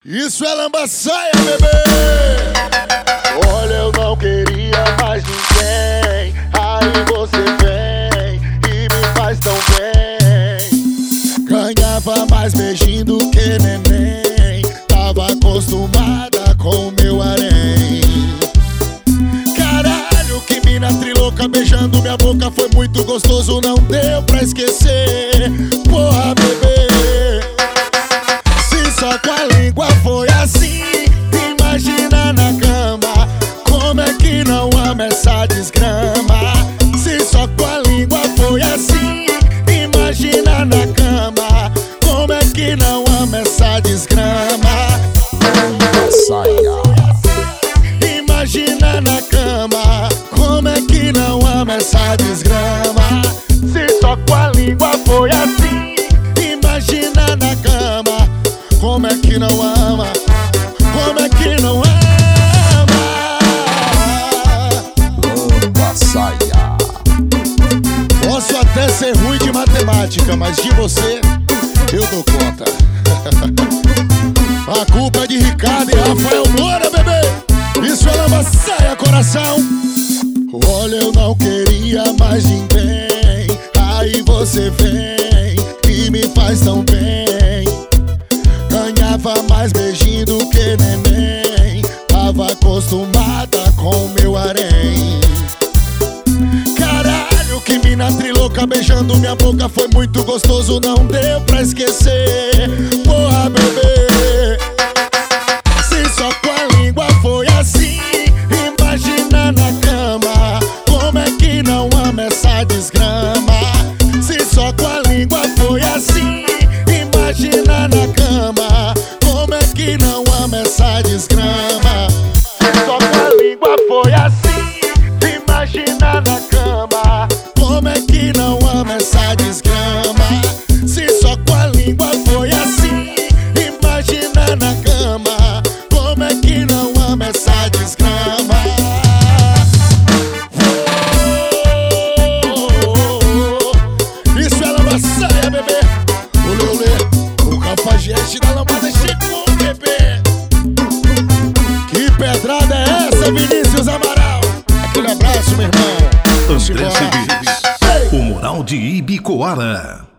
Isso é lambaçaia, bebê! Olha, eu não queria mais ninguém. Aí você vem e me faz tão bem. Ganhava mais beijinho do que neném. Tava acostumada com o meu harém. Caralho, que mina trilouca beijando minha boca. Foi muito gostoso, não deu pra esquecer. Porra, bebê, se só com a língua foi assim, imagina na cama. Como é que não ama essa desgrama? Se só com a língua foi assim, imagina na cama. Como é que não ama essa desgrama? Imagina na cama. Como é que não ama essa desgrama? Se só com a língua foi assim, imagina na cama. Como é que não ama? Como é que não ama? Lambaçaia. Posso até ser ruim de matemática, mas de você eu dou conta. A culpa é de Ricardo e Rafael Moura, bebê. Isso é lambaçaia, coração. Olha, eu não queria mais ninguém. Aí você vem e me faz tão bem. Ganhava mais beijinho do que neném. Tava acostumada com o meu harém. Caralho, que mina trilouca beijando minha boca. Foi muito gostoso, não deu pra esquecer. Porra, bebê, se só com a língua foi assim, imagina na cama. Como é que não ama essa desgrama? Se só com a língua foi assim, imagina na cama. Como é que não ama essa desgrama? se só com a língua foi assim, imagina na cama. Como é que não ama essa desgrama? Se só com a língua foi assim, imagina na cama. Como é que não ama essa desgrama? Isso é lambaçaia, bebê. Olê, olê, o cafajeste da lambada chegou, bebê. Que pedrada é essa, Vinícius Amaral? Aquele abraço, meu irmão. André Simbora. Cedeiros, o Moral de Ibicoara.